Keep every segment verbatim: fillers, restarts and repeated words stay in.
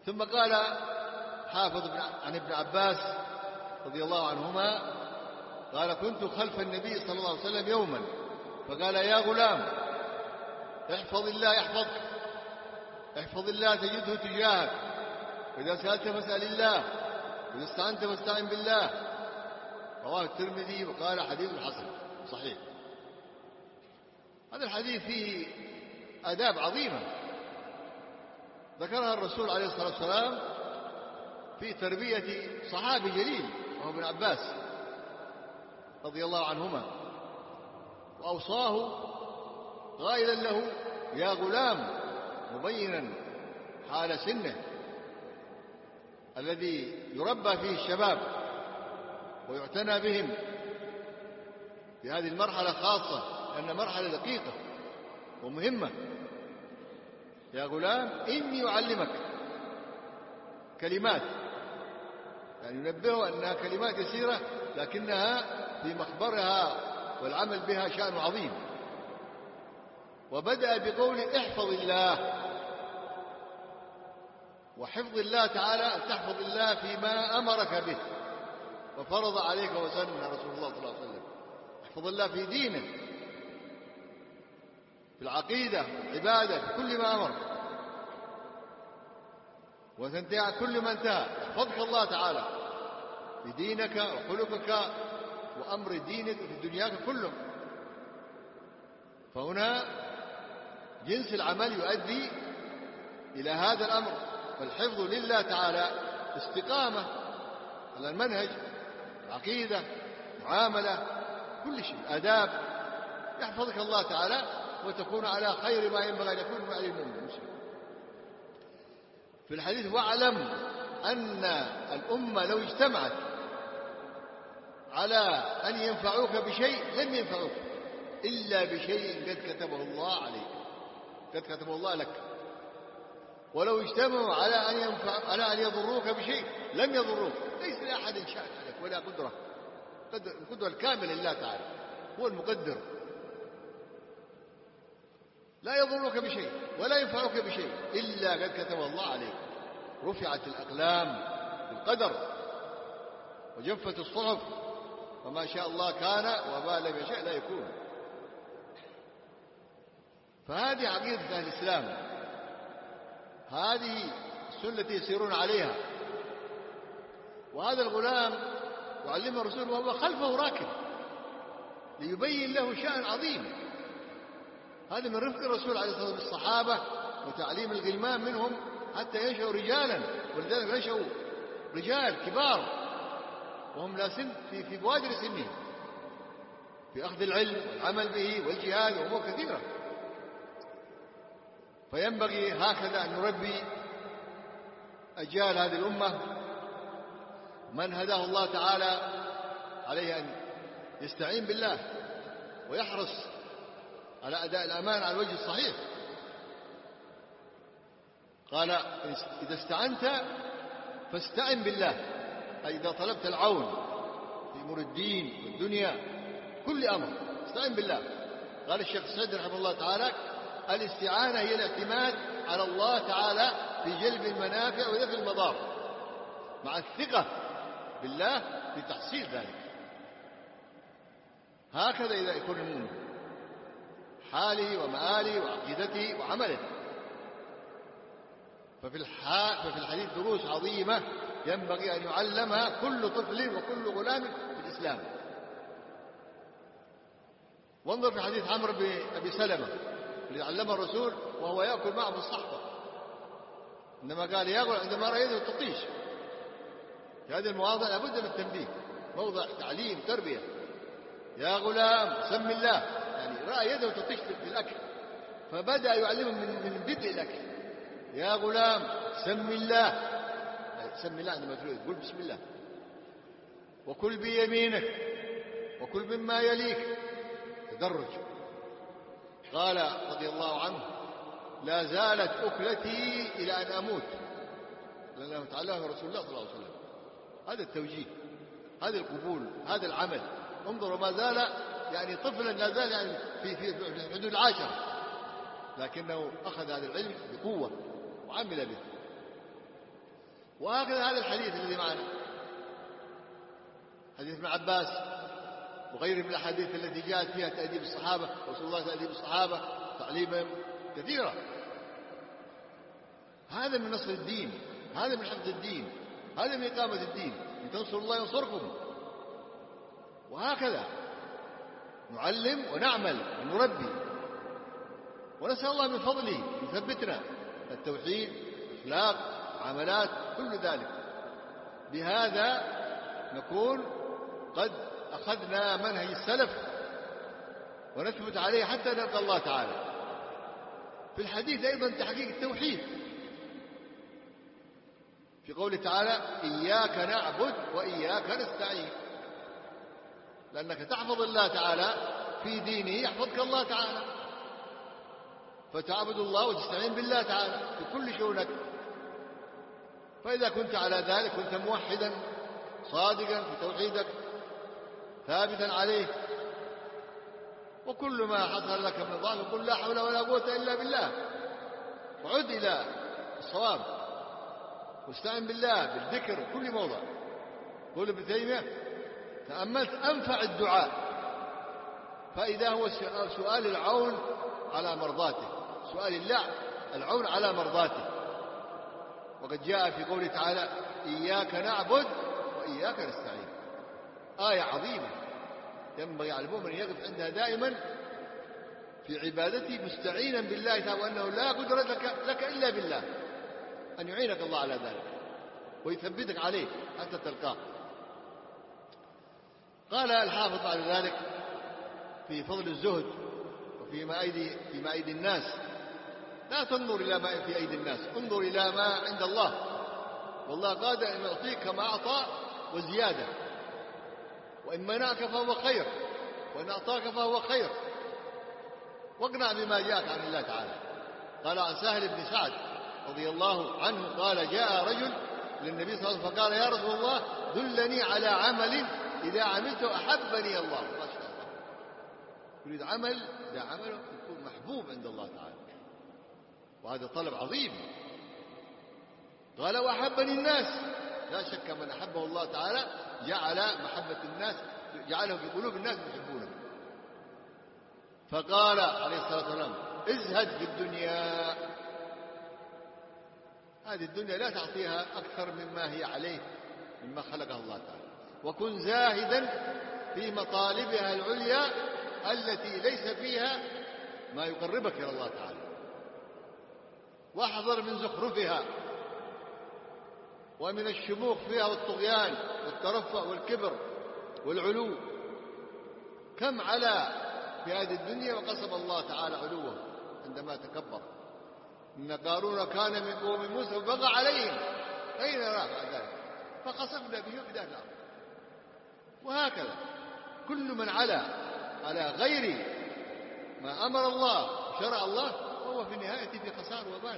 ثم قال حافظ عن ابن عباس رضي الله عنهما قال كنت خلف النبي صلى الله عليه وسلم يوما فقال يا غلام احفظ الله يحفظك، احفظ الله تجده تجاهك، وإذا سألت فاسأل الله، وإذا استعنت فاستعن بالله. رواه الترمذي وقال حديث حسن صحيح. هذا الحديث فيه آداب عظيمة ذكرها الرسول عليه الصلاة والسلام في تربية صحابي جليل وهو ابن عباس رضي الله عنهما، وأوصاه قائلا له يا غلام، مبينا حال سنه الذي يربى فيه الشباب ويعتنى بهم في هذه المرحلة خاصة، لأنها مرحلة دقيقة ومهمة. يا غلام إني أعلمك كلمات، يعني ينبهه أنها كلمات يسيرة لكنها في مخبرها والعمل بها شأن عظيم. وبدأ بقول احفظ الله، وحفظ الله تعالى أن تحفظ الله فيما أمرك به وفرض عليك وسن رسول الله صلى الله عليه وسلم. احفظ الله في دينك، في العقيدة، في العبادة، في كل ما أمر، وتنتهي عن كل ما انتهى. احفظك الله تعالى في دينك وخلقك وأمر دينك في دنياك كله. فهنا جنس العمل يؤدي إلى هذا الأمر. فالحفظ لله تعالى استقامة على المنهج، العقيدة، معاملة، كل شيء، آداب. يحفظك الله تعالى وتكون على خير ما ينبغي أن يكون عليه المؤمن. في الحديث واعلم أن الأمة لو اجتمعت على أن ينفعوك بشيء لم ينفعوك إلا بشيء قد كتبه الله عليك، قد كتبه الله لك. ولو اجتمعوا على أن, ينفع على أن يضروك بشيء لم يضروك، ليس لأحد شأن عليك ولا قدرة. القدرة الكاملة لله تعالى، هو المقدر. لا يضروك بشيء ولا ينفعك بشيء إلا قد كتبه الله عليك. رفعت الأقلام بالقدر وجفت الصحف، وما شاء الله كان وما لم يشاء لا يكون. فهذه عقيدة أهل الإسلام، هذه السنة التي يسيرون عليها. وهذا الغلام يعلمه الرسول وهو خلفه راكب ليبين له شأن عظيم. هذا من رفق الرسول عليه الصلاة والسلام بالصحابة وتعليم الغلمان منهم حتى ينشأوا رجالا، ولذلك نشأوا رجال كبار وهم لا سن في في بوادر سنهم في أخذ العلم والعمل به والجهاد وأمور كثيرة. فينبغي هكذا أن نربي أجيال هذه الأمة من هداه الله تعالى عليه أن يستعين بالله ويحرص على أداء الأمانة على الوجه الصحيح. قال إذا استعنت فاستعن بالله، أي إذا طلبت العون في أمور الدين والدنيا كل أمر استعن بالله. قال الشيخ السعدي رحمه الله تعالى الاستعانة هي الاعتماد على الله تعالى في جلب المنافع ودفع المضار مع الثقة بالله في تحصيل ذلك. هكذا إذا يكون المؤمن حاله ومآله وعقيدته وعمله. ففي ففي الحديث دروس عظيمة ينبغي أن يعلمها كل طفل وكل غلام في الإسلام. وانظر في حديث عمرو بن أبي سلمة الذي علمه الرسول وهو يأكل معه في الصحفة، عندما قال يا غلام عندما رأى يده تطيش. في هذه المواضع لابد من التنبيه، موضع تعليم تربية. يا غلام سم الله، يعني رأى يده تطيش في الأكل فبدأ يعلمه من من بدء الأكل. يا غلام سم الله، يعني سم الله عندما تريد قل بسم الله، وكل بيمينك وكل مما يليك، تدرج. قال رضي الله عنه لا زالت أكلتي إلى أن أموت، لأنه تعلمه رسول الله صلى الله عليه وسلم. هذا التوجيه، هذا القبول، هذا العمل. انظروا ما زال يعني طفلا لا زال يعني في في حدود العاشر، لكنه أخذ هذا العلم بقوة وعمل به. وهكذا هذا الحديث الذي معنا، حديث ابن عباس وغيره من الأحاديث التي جاءت فيها تأديب الصحابة، رسول الله تأديب الصحابة تعليمهم كثيرة. هذا من نصر الدين، هذا من حفظ الدين، هذا من إقامة الدين. إن تنصروا الله ينصركم. وهكذا نعلم ونعمل ونربي، ونسأل الله من فضله يثبتنا التوحيد، الأخلاق، العملات، كل ذلك. بهذا نكون قد أخذنا منهج السلف ونثبت عليه حتى نلقى الله تعالى. في الحديث أيضا تحقيق التوحيد في قوله تعالى: إياك نعبد وإياك نستعين. لأنك تحفظ الله تعالى في دينه يحفظك الله تعالى، فتعبد الله وتستعين بالله تعالى في كل شؤونك. فإذا كنت على ذلك كنت موحدا صادقا في توحيدك ثابتا عليه. وكل ما حصل لك من ضعف قل لا حول ولا قوة إلا بالله، وعد إلى الصواب واستعن بالله بالذكر في كل موضع. قول ابن تيمية: تأملت أنفع الدعاء فإذا هو سؤال العون على مرضاته، سؤال الله العون على مرضاته. وقد جاء في قوله تعالى: إياك نعبد وإياك نستعين. آية عظيمة ينبغي على المؤمن أن يقف عندها دائما في عبادته مستعينا بالله تعالى، وأنه لا قدرة لك, لك إلا بالله، أن يعينك الله على ذلك ويثبتك عليه حتى تلقاه. قال الحافظ بعد ذلك في فضل الزهد وفيما أيدي فيما أيدي الناس: لا تنظر إلى ما في أيدي الناس، انظر إلى ما عند الله، والله قادر أن يعطيك كما أعطى وزيادة، وإن منعك فهو خير، وإن أعطاك فهو خير. واقنع بما جاءك عن الله تعالى. قال عن سهل بن سعد رضي الله عنه قال: جاء رجل للنبي صلى الله عليه وسلم فقال: يا رسول الله دلني على عمل إذا عملته أحبني الله. ما شاء الله، يريد عمل إذا عمله يكون محبوب عند الله تعالى، وهذا طلب عظيم. قال: وأحبني الناس. لا شك من أحبه الله تعالى جعل محبة الناس، جعله في قلوب الناس يحبونه. فقال عليه الصلاة والسلام: ازهد في الدنيا، هذه الدنيا لا تعطيها أكثر مما هي عليه مما خلقه الله تعالى، وكن زاهدا في مطالبها العليا التي ليس فيها ما يقربك إلى الله تعالى، واحذر من زخرفها ومن الشموخ فيها والطغيان والترفع والكبر والعلو. كم علا في هذه الدنيا وقسم الله تعالى علوه عندما تكبر. إن قارون كان من قوم موسى وبغى عليهم، أين راح بعد ذلك؟ فخسفنا به وبدار الأرض. وهكذا كل من علا على غير ما أمر الله وشرع الله فهو في النهاية في خسار وبال.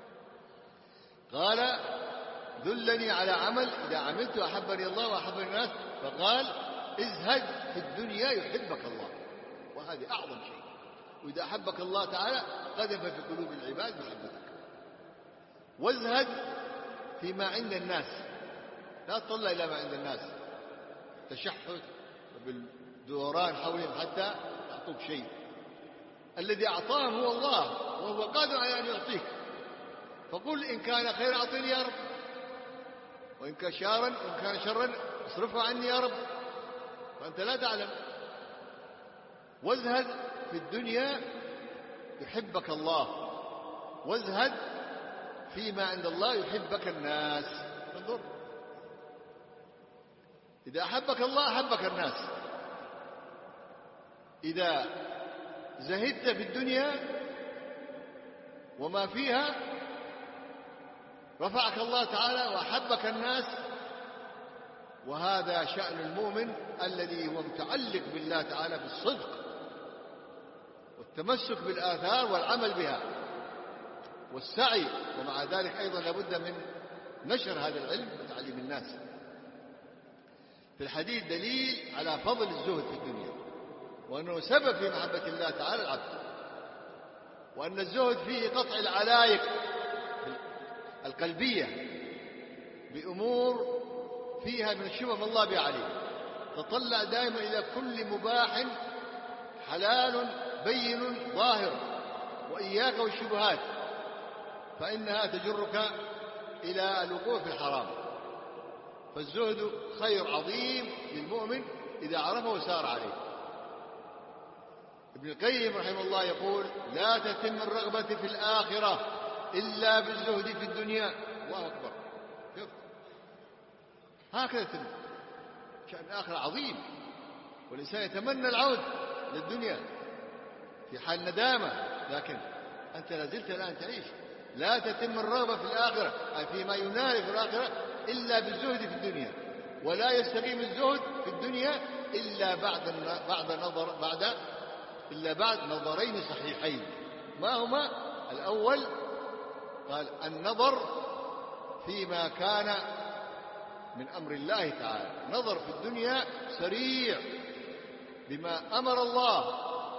قال: دلني على عمل إذا عملت أحبني الله وأحبني الناس. فقال: ازهد في الدنيا يحبك الله، وهذه أعظم شيء. وإذا أحبك الله تعالى قذف في قلوب العباد محبتك. وازهد فيما عند الناس، لا تطلع إلى ما عند الناس تشحت بالدوران حولهم حتى يعطوك شيء. الذي أعطاهم هو الله، وهو قادر على أن يعطيك. فقل إن كان خير أعطيني يا رب، وإن كان شارا إن كان شرا اصرفه عني يا رب، وأنت لا تعلم. وازهد في الدنيا يحبك الله، وازهد فيما عند الله يحبك الناس. انظر، إذا أحبك الله أحبك الناس. إذا زهدت في الدنيا وما فيها رفعك الله تعالى وأحبك الناس. وهذا شأن المؤمن الذي هو متعلق بالله تعالى بالصدق والتمسك بالآثار والعمل بها والسعي. ومع ذلك أيضا لابد من نشر هذا العلم وتعليم الناس. في الحديث دليل على فضل الزهد في الدنيا، وأنه سبب في محبة الله تعالى العبد، وأن الزهد فيه قطع العلايق القلبية بأمور فيها من الشبه ما الله بها عليه. تطلع دائما إلى كل مباح حلال بين ظاهر، وإياك والشبهات، فإنها تجرك إلى الوقوع في الحرام. فالزهد خير عظيم للمؤمن إذا عرفه وسار عليه. ابن القيم رحمه الله يقول: لا تتم الرغبة في الآخرة إلا بالزهد في الدنيا. الله أكبر. هكذا تتم. شأن الآخرة عظيم، والإنسان يتمنى العود للدنيا في حال ندامة، لكن أنت لازلت الآن تعيش. لا تتم الرغبة في الآخرة، أي فيما ينال في الآخرة، إلا بالزهد في الدنيا. ولا يستقيم الزهد في الدنيا إلا بعد بعد نظر بعد إلا بعد نظرين صحيحين. ما هما؟ الأول قال: النظر فيما كان من أمر الله تعالى. نظر في الدنيا سريع بما أمر الله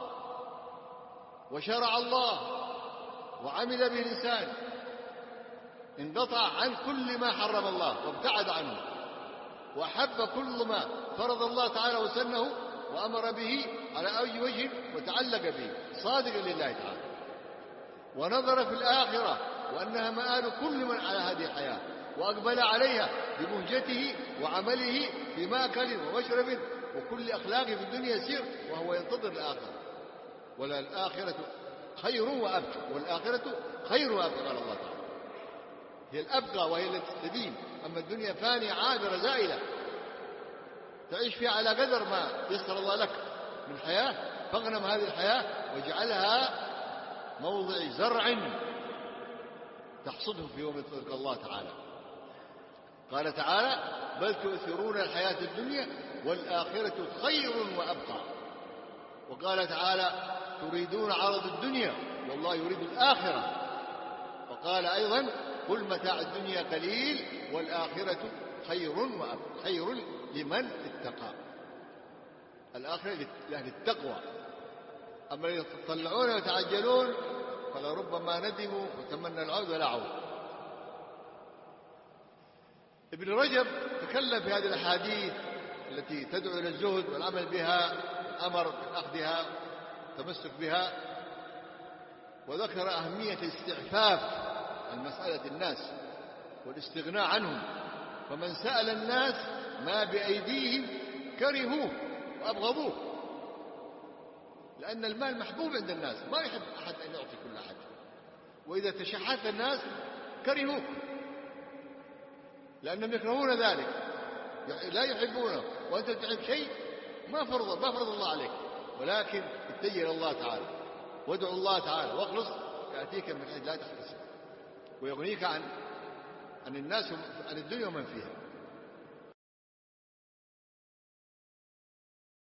وشرع الله وعمل به الإنسان، انقطع عن كل ما حرم الله وابتعد عنه، وأحب كل ما فرض الله تعالى وسنه وأمر به على أي وجه وتعلق به صادقا لله تعالى. ونظر في الآخرة وأنها مآل كل من على هذه الحياة، وأقبل عليها بمهجته وعمله في مأكل ومشرب وكل أخلاق في الدنيا يسير، وهو ينتظر الآخرة. ولا الآخرة خير وأبقى، والآخرة خير وأبقى قال الله تعالى. هي الأبقى وهي التي تدين، أما الدنيا فانية عابرة زائلة تعيش فيها على قدر ما يسر الله لك من حياة، فاغنم هذه الحياة واجعلها موضع زرع تحصده في يوم يطلق الله تعالى. قال تعالى: بل تؤثرون الحياة الدنيا والآخرة خير وأبقى. وقال تعالى: تريدون عرض الدنيا والله يريد الآخرة. وقال أيضا: قل متاع الدنيا قليل والآخرة خير وأبقى. خير لمن اتقى. الآخرة لأهل التقوى. أما الذين يتطلعون ويتعجلون فلربما ندموا وتمنى العود ولا عود. ابن رجب تكلم في هذه الأحاديث التي تدعو إلى الزهد والعمل بها، الأمر بأخذها والتمسك بها، وذكر أهمية الاستعفاف عن مسألة الناس والاستغناء عنهم. فمن سأل الناس ما بأيديهم كرهوه وأبغضوه، لأن المال محبوب عند الناس، ما يحب أحد أن يعطي كل أحد. وإذا تشحت الناس كرهوك لأنهم يكرهون ذلك، لا يحبونه. وأنت تحب شيء ما فرض ما فرض الله عليك، ولكن اتجه إلى الله تعالى وادعو الله تعالى واخلص، يأتيك من حيث لا تحتسب ويغنيك عن عن الناس عن الدنيا ومن فيها.